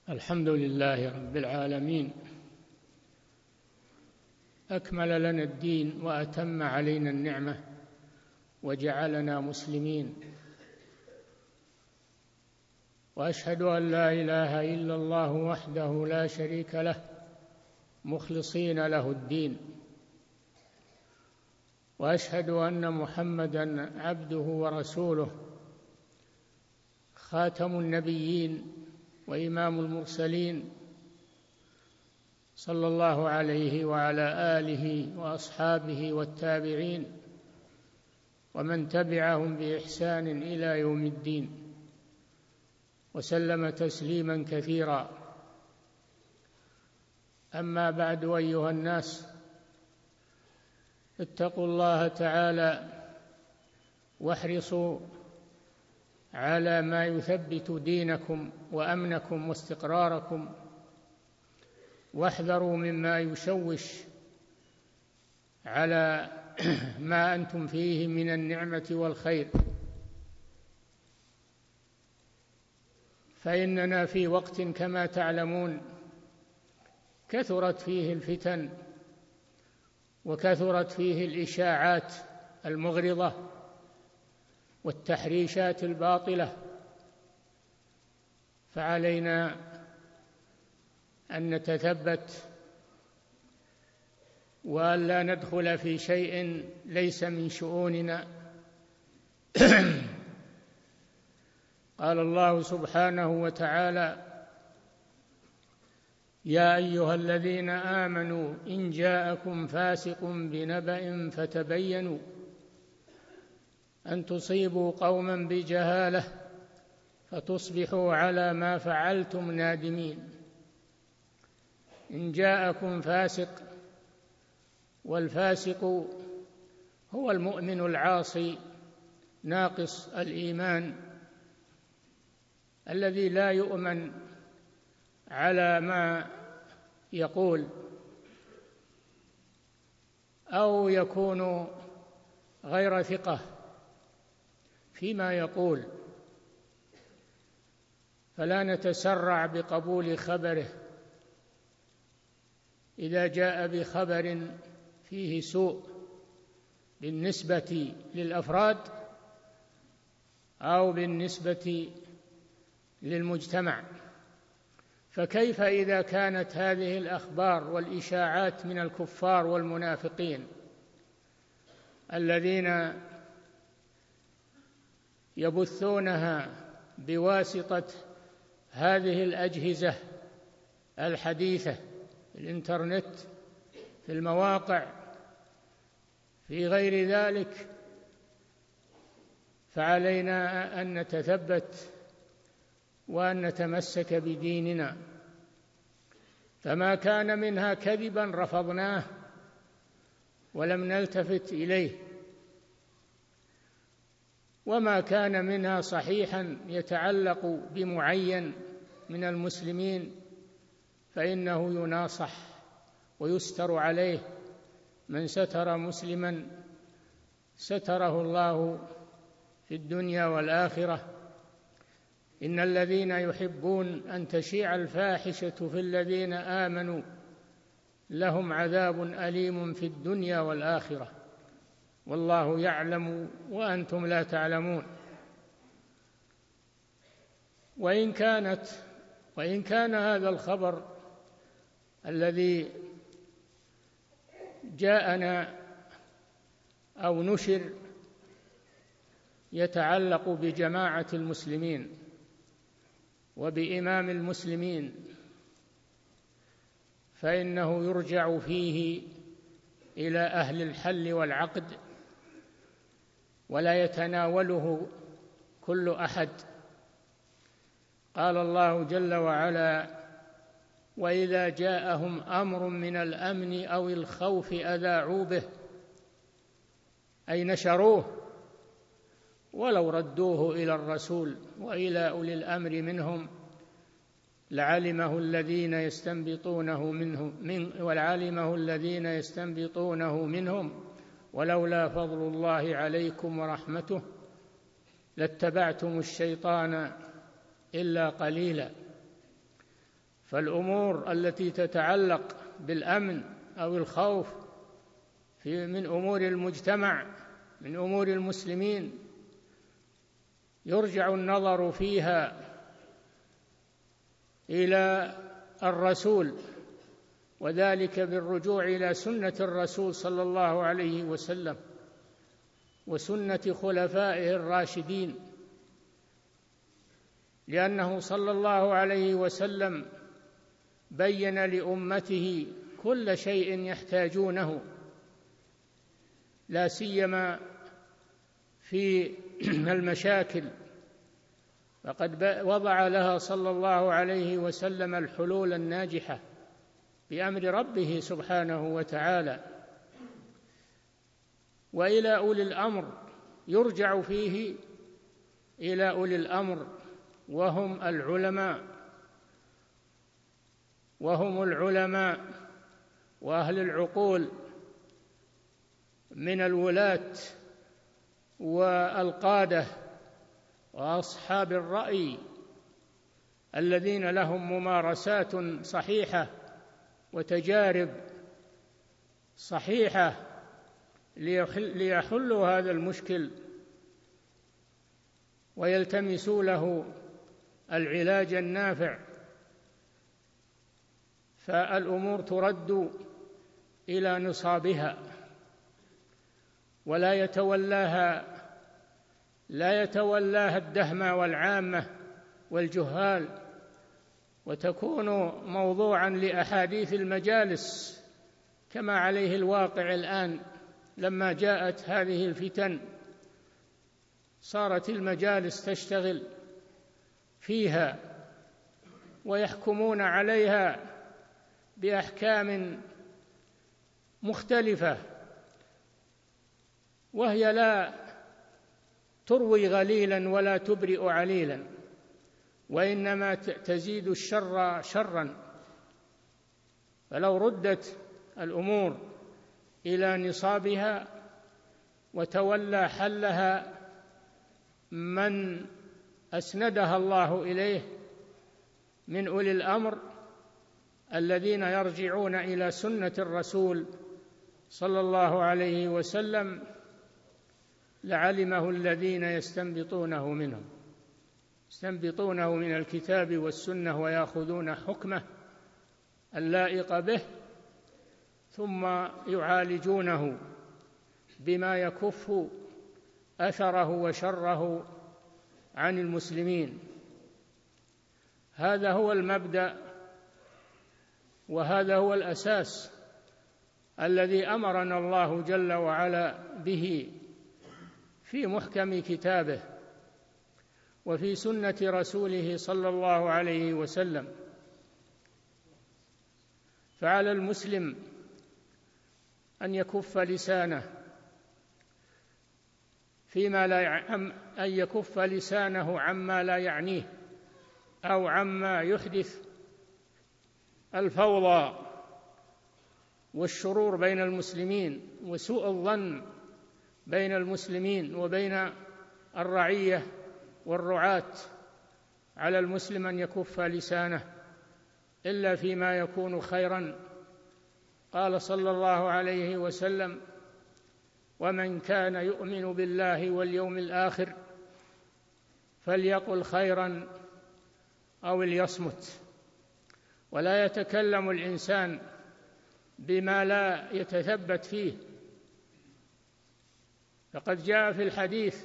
الحمد لله رب العالمين، أكمل لنا الدين وأتم علينا النعمة وجعلنا مسلمين، وأشهد أن لا إله إلا الله وحده لا شريك له مخلصين له الدين، وأشهد أن محمدًا عبده ورسوله خاتم النبيين وإمام المرسلين، صلى الله عليه وعلى آله وأصحابه والتابعين ومن تبعهم بإحسان إلى يوم الدين، وسلم تسليمًا كثيرا. أما بعد، أيها الناس، اتقوا الله تعالى واحرصوا على ما يثبت دينكم وأمنكم واستقراركم، واحذروا مما يشوش على ما أنتم فيه من النعمة والخير، فإننا في وقت كما تعلمون كثرت فيه الفتن وكثرت فيه الإشاعات المغرضة والتحريشات الباطلة، فعلينا أن نتثبت وألا ندخل في شيء ليس من شؤوننا. قال الله سبحانه وتعالى: يا أيها الذين آمنوا إن جاءكم فاسق بنبأ فتبينوا أن تصيبوا قوما بجهالة فتصبحوا على ما فعلتم نادمين. إن جاءكم فاسق، والفاسق هو المؤمن العاصي ناقص الإيمان الذي لا يؤمن على ما يقول، أو يكون غير ثقة فيما يقول، فلا نتسرع بقبول خبره إذا جاء بخبر فيه سوء بالنسبة للأفراد أو بالنسبة للمجتمع. فكيف إذا كانت هذه الأخبار والإشاعات من الكفار والمنافقين الذين يبثونها بواسطة هذه الأجهزة الحديثة، الإنترنت، في المواقع، في غير ذلك، فعلينا أن نتثبت وأن نتمسك بديننا، فما كان منها كذبا رفضناه ولم نلتفت إليه، وما كان منها صحيحا يتعلق بمعين من المسلمين فإنه يناصح ويستر عليه. من ستر مسلما ستره الله في الدنيا والآخرة. إن الذين يحبون أن تشيع الفاحشة في الذين آمنوا لهم عذاب أليم في الدنيا والآخرة والله يعلم وأنتم لا تعلمون. وإن كان هذا الخبر الذي جاءنا أو نشر يتعلق بجماعة المسلمين وبإمام المسلمين، فإنه يرجع فيه إلى أهل الحل والعقد، ولا يتناوله كل أحد. قال الله جل وعلا: وإذا جاءهم أمر من الأمن أو الخوف أذاعوا به، أي نشروه، ولو ردوه إلى الرسول وإلى أولي الأمر منهم لعلمه الذين يستنبطونه منهم ولولا فضل الله عليكم ورحمته لاتبعتم الشيطان إلا قليلا. فالأمور التي تتعلق بالأمن أو الخوف من أمور المجتمع، من أمور المسلمين، يرجع النظر فيها إلى الرسول، وذلك بالرجوع إلى سنة الرسول صلى الله عليه وسلم وسنة خلفائه الراشدين، لأنه صلى الله عليه وسلم بين لأمته كل شيء يحتاجونه، لا سيما في المشاكل، فقد وضع لها صلى الله عليه وسلم الحلول الناجحة بأمر ربه سبحانه وتعالى. وإلى أولي الأمر يرجع فيه إلى أولي الأمر، وهم العلماء وأهل العقول من الولاة والقادة وأصحاب الرأي الذين لهم ممارسات صحيحة وتجارب صحيحة ليحلوا هذا المشكل ويلتمسوا له العلاج النافع. فالأمور ترد إلى نصابها، ولا يتولاها الدهمة والعامة والجهال، وتكون موضوعا لأحاديث المجالس كما عليه الواقع الآن. لما جاءت هذه الفتن صارت المجالس تشتغل فيها ويحكمون عليها بأحكام مختلفة، وهي لا تروي غليلا ولا تبرئ عليلا، وإنما تزيد الشر شرا. فلو ردت الأمور إلى نصابها وتولى حلها من أسندها الله إليه من أولي الأمر الذين يرجعون إلى سنة الرسول صلى الله عليه وسلم، لعلمه الذين يستنبطونه منهم، يستنبطونه من الكتاب والسنة ويأخذون حكمه اللائق به، ثم يعالجونه بما يكف أثره وشره عن المسلمين. هذا هو المبدأ، وهذا هو الأساس الذي أمرنا الله جل وعلا به في محكم كتابه وفي سنة رسوله صلى الله عليه وسلم. فعلى المسلم أن يكف لسانه أن يكف لسانه عما لا يعنيه أو عما يحدث الفوضى والشرور بين المسلمين وسوء الظن بين المسلمين وبين الرعية والرعاة. على المسلم أن يكف لسانه إلا فيما يكون خيرا. قال صلى الله عليه وسلم: ومن كان يؤمن بالله واليوم الآخر فليقل خيرا أو ليصمت. ولا يتكلم الإنسان بما لا يتثبت فيه، فقد جاء في الحديث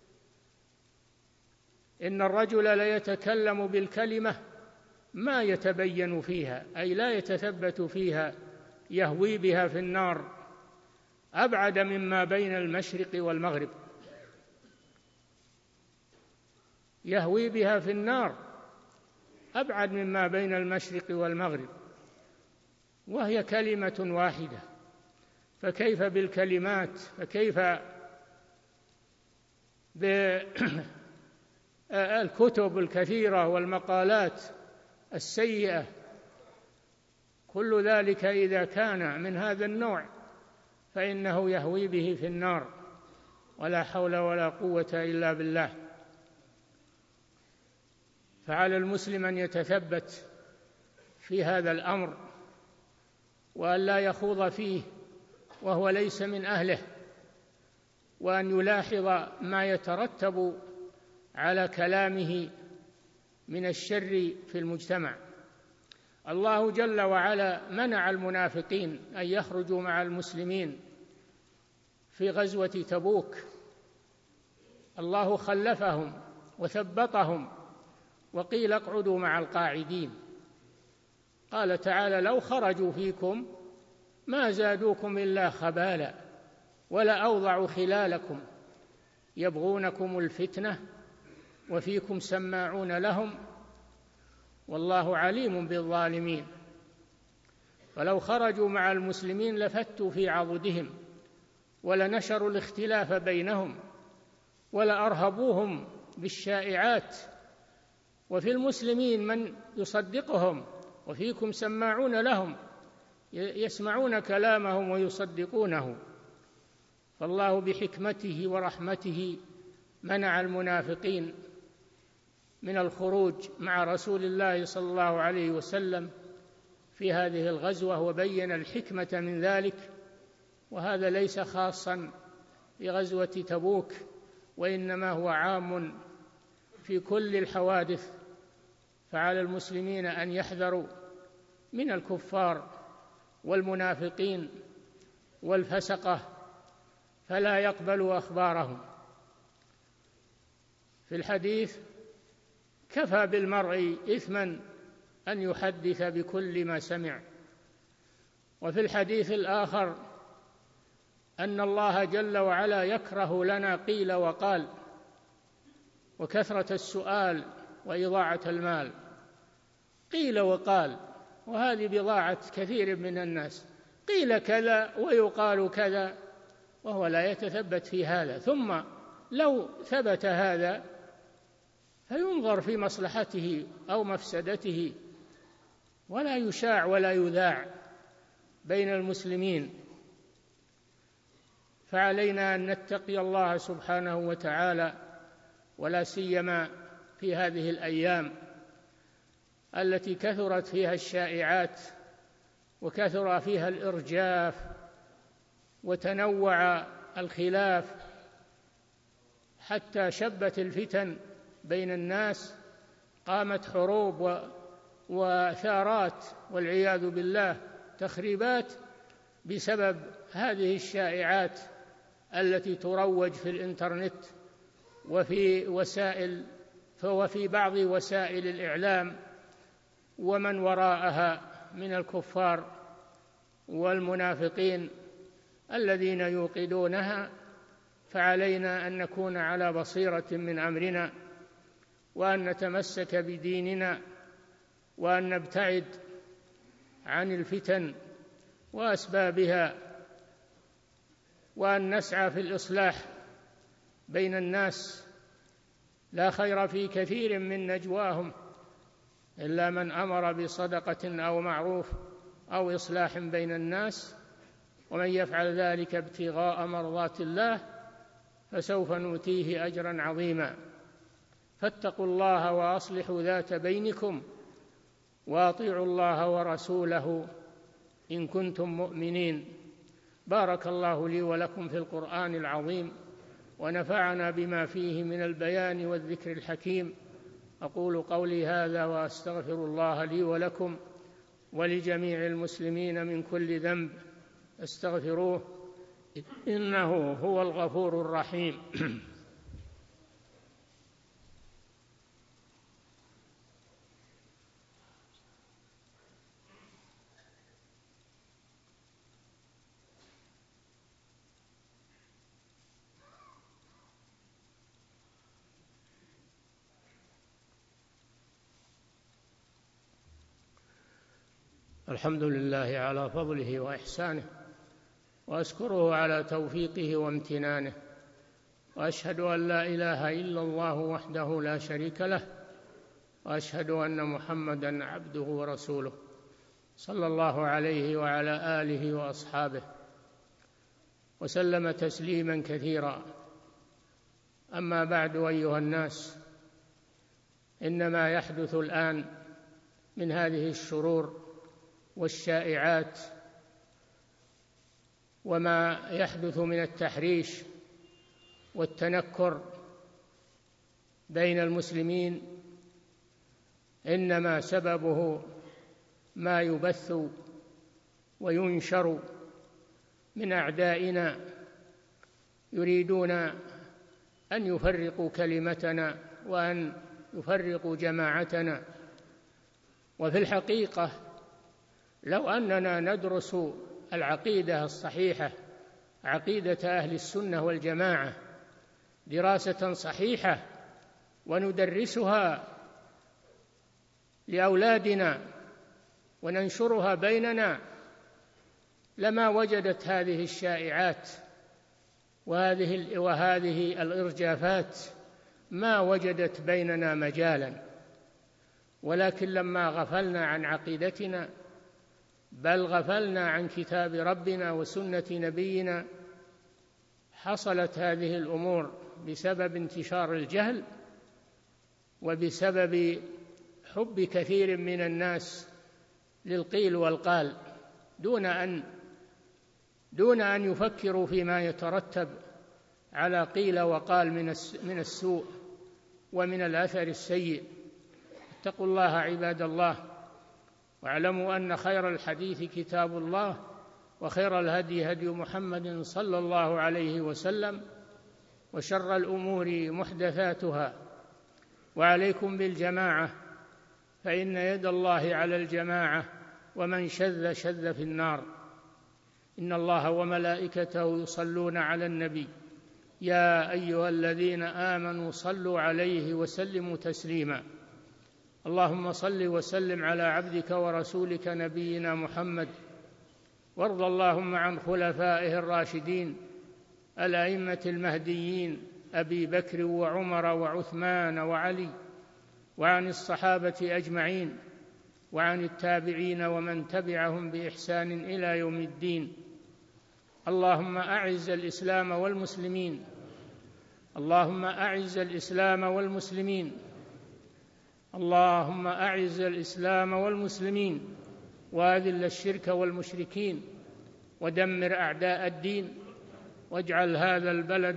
إن الرجل لا يتكلم بالكلمة ما يتبين فيها، أي لا يتثبت فيها، يهوي بها في النار أبعد مما بين المشرق والمغرب، يهوي بها في النار أبعد مما بين المشرق والمغرب، وهي كلمة واحدة. فكيف بالكلمات؟ فكيف بالكتب الكثيرة والمقالات السيئة؟ كل ذلك إذا كان من هذا النوع فإنه يهوي به في النار، ولا حول ولا قوة إلا بالله. فعلى المسلم أن يتثبت في هذا الأمر، وأن لا يخوض فيه وهو ليس من أهله، وأن يلاحظ ما يترتب على كلامه من الشر في المجتمع. الله جل وعلا منع المنافقين أن يخرجوا مع المسلمين في غزوة تبوك، الله خلفهم وثبطهم وقيل اقعدوا مع القاعدين. قال تعالى: لو خرجوا فيكم ما زادوكم إلا خبالا ولا أوضعوا خلالكم يبغونكم الفتنة وفيكم سماعون لهم والله عليم بالظالمين. فلو خرجوا مع المسلمين لفتوا في عضدهم ولنشروا الاختلاف بينهم ولأرهبوهم بالشائعات، وفي المسلمين من يصدقهم وفيكم سماعون لهم يسمعون كلامهم ويصدقونه. فالله بحكمته ورحمته منع المنافقين من الخروج مع رسول الله صلى الله عليه وسلم في هذه الغزوة، وبين الحكمة من ذلك. وهذا ليس خاصا بغزوة تبوك، وإنما هو عام في كل الحوادث. فعلى المسلمين أن يحذروا من الكفار والمنافقين والفسقة فلا يقبلوا أخبارهم. في الحديث: كفى بالمرء إثما أن يحدث بكل ما سمع. وفي الحديث الآخر أن الله جل وعلا يكره لنا قيل وقال وكثرة السؤال وإضاعة المال. قيل وقال، وهذه بضاعة كثير من الناس، قيل كذا ويقال كذا وهو لا يتثبت في هذا، ثم لو ثبت هذا فينظر في مصلحته أو مفسدته، ولا يشاع ولا يذاع بين المسلمين. فعلينا أن نتقي الله سبحانه وتعالى، ولا سيما في هذه الأيام التي كثرت فيها الشائعات وكثر فيها الإرجاف وتنوع الخلاف حتى شبت الفتن بين الناس، قامت حروب وثارات والعياذ بالله، تخريبات بسبب هذه الشائعات التي تروج في الإنترنت وفي بعض وسائل الإعلام ومن وراءها من الكفار والمنافقين الذين يوقدونها. فعلينا أن نكون على بصيرة من أمرنا، وأن نتمسك بديننا، وأن نبتعد عن الفتن وأسبابها، وأن نسعى في الإصلاح بين الناس. لا خير في كثير من نجواهم إلا من أمر بصدقة أو معروف أو إصلاح بين الناس، ومن يفعل ذلك ابتغاء مرضات الله فسوف نؤتيه أجرا عظيما. فاتقوا الله وأصلحوا ذات بينكم وأطيعوا الله ورسوله إن كنتم مؤمنين. بارك الله لي ولكم في القرآن العظيم، ونفعنا بما فيه من البيان والذكر الحكيم. أقول قولي هذا وأستغفر الله لي ولكم ولجميع المسلمين من كل ذنب، استغفروه إنه هو الغفور الرحيم. الحمد لله على فضله وإحسانه، وأشكره على توفيقه وامتنانه، وأشهد أن لا إله إلا الله وحده لا شريك له، وأشهد أن محمدًا عبده ورسوله صلى الله عليه وعلى آله وأصحابه وسلم تسليمًا كثيرا. أما بعد، أيها الناس، إن ما يحدث الآن من هذه الشرور والشائعات وما يحدث من التحريش والتنكر بين المسلمين إنما سببه ما يبث وينشر من أعدائنا، يريدون أن يفرقوا كلمتنا وأن يفرقوا جماعتنا. وفي الحقيقة لو أننا ندرس العقيدة الصحيحة، عقيدة أهل السنة والجماعة، دراسة صحيحة وندرسها لأولادنا وننشرها بيننا، لما وجدت هذه الشائعات وهذه الإرجافات، ما وجدت بيننا مجالا. ولكن لما غفلنا عن عقيدتنا، بل غفلنا عن كتاب ربنا وسنة نبينا، حصلت هذه الأمور بسبب انتشار الجهل وبسبب حب كثير من الناس للقيل والقال دون أن يفكروا فيما يترتب على قيل وقال من السوء ومن الأثر السيء. اتقوا الله عباد الله، واعلموا أن خير الحديث كتاب الله، وخير الهدي هدي محمد صلى الله عليه وسلم، وشر الأمور محدثاتها، وعليكم بالجماعة، فإن يد الله على الجماعة، ومن شذ شذ في النار. إن الله وملائكته يصلون على النبي، يا أيها الذين آمنوا صلوا عليه وسلموا تسليما. اللهم صل وسلم على عبدك ورسولك نبينا محمد، وارض اللهم عن خلفائه الراشدين الأئمة المهديين أبي بكر وعمر وعثمان وعلي، وعن الصحابة أجمعين، وعن التابعين ومن تبعهم بإحسان إلى يوم الدين. اللهم أعز الإسلام والمسلمين، اللهم أعز الإسلام والمسلمين، اللهم أعز الإسلام والمسلمين، وأذل الشرك والمشركين، ودمر أعداء الدين، واجعل هذا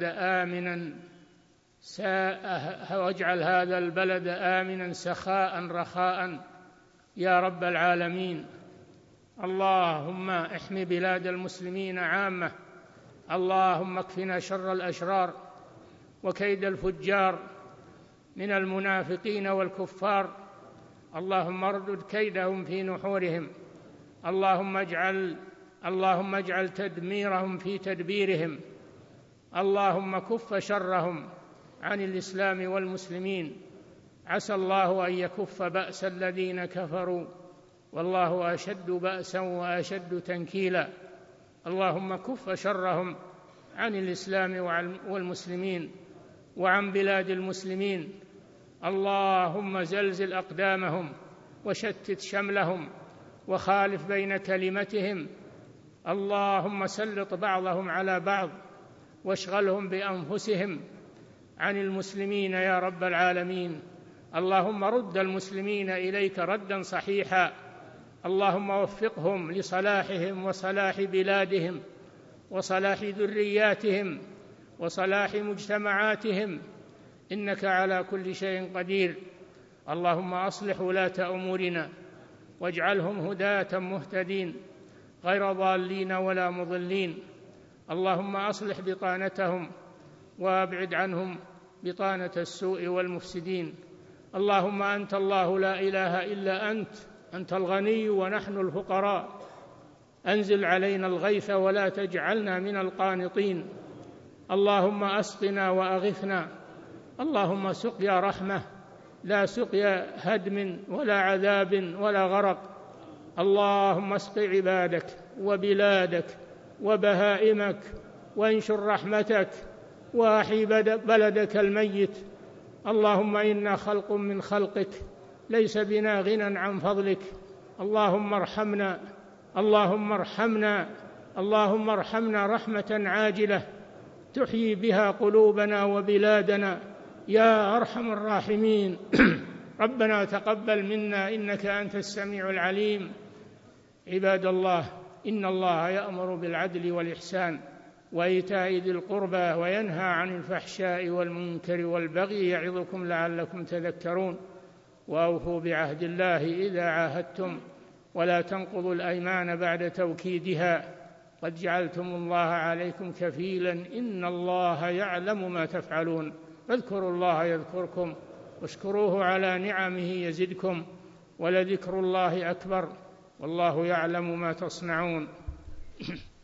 البلد آمنا سخاء رخاء يا رب العالمين. اللهم احم بلاد المسلمين عامة، اللهم اكفنا شر الأشرار وكيد الفجار من المنافقين والكفار، اللهم اردد كيدهم في نحورهم، اللهم اجعل تدميرهم في تدبيرهم، اللهم كف شرهم عن الإسلام والمسلمين. عسى الله أن يكف بأس الذين كفروا، والله أشد بأسا وأشد تنكيلا. اللهم كف شرهم عن الإسلام والمسلمين وعن بلاد المسلمين. اللهم زلزل أقدامهم وشتت شملهم وخالف بين كلمتهم. اللهم سلط بعضهم على بعض واشغلهم بأنفسهم عن المسلمين يا رب العالمين. اللهم رد المسلمين إليك ردا صحيحا، اللهم وفقهم لصلاحهم وصلاح بلادهم وصلاح ذرياتهم وصلاح مجتمعاتهم، إنك على كل شيء قدير. اللهم أصلح ولاة أمورنا واجعلهم هداة مهتدين غير ضالين ولا مضلين. اللهم أصلح بطانتهم وأبعد عنهم بطانة السوء والمفسدين. اللهم أنت الله لا إله إلا أنت الغني ونحن الفقراء، أنزل علينا الغيث ولا تجعلنا من القانطين. اللهم أسقنا وأغثنا، اللهم سقيا رحمة لا سقيا هدم ولا عذاب ولا غرق. اللهم اسق عبادك وبلادك وبهائمك، وانشر رحمتك، وأحي بلدك الميت. اللهم إنا خلق من خلقك، ليس بنا غنى عن فضلك. اللهم ارحمنا، اللهم ارحمنا، اللهم ارحمنا رحمة عاجلة تحيي بها قلوبنا وبلادنا يا أرحم الراحمين. ربنا تقبل منا إنك أنت السميع العليم. عباد الله، إن الله يأمر بالعدل والإحسان وإيتاء ذي القربى وينهى عن الفحشاء والمنكر والبغي يعظكم لعلكم تذكرون. وأوفوا بعهد الله إذا عاهدتم ولا تنقضوا الأيمان بعد توكيدها قد جعلتم الله عليكم كفيلا إن الله يعلم ما تفعلون. فاذكروا الله يذكركم واشكروه على نعمه يزدكم ولذكر الله أكبر والله يعلم ما تصنعون.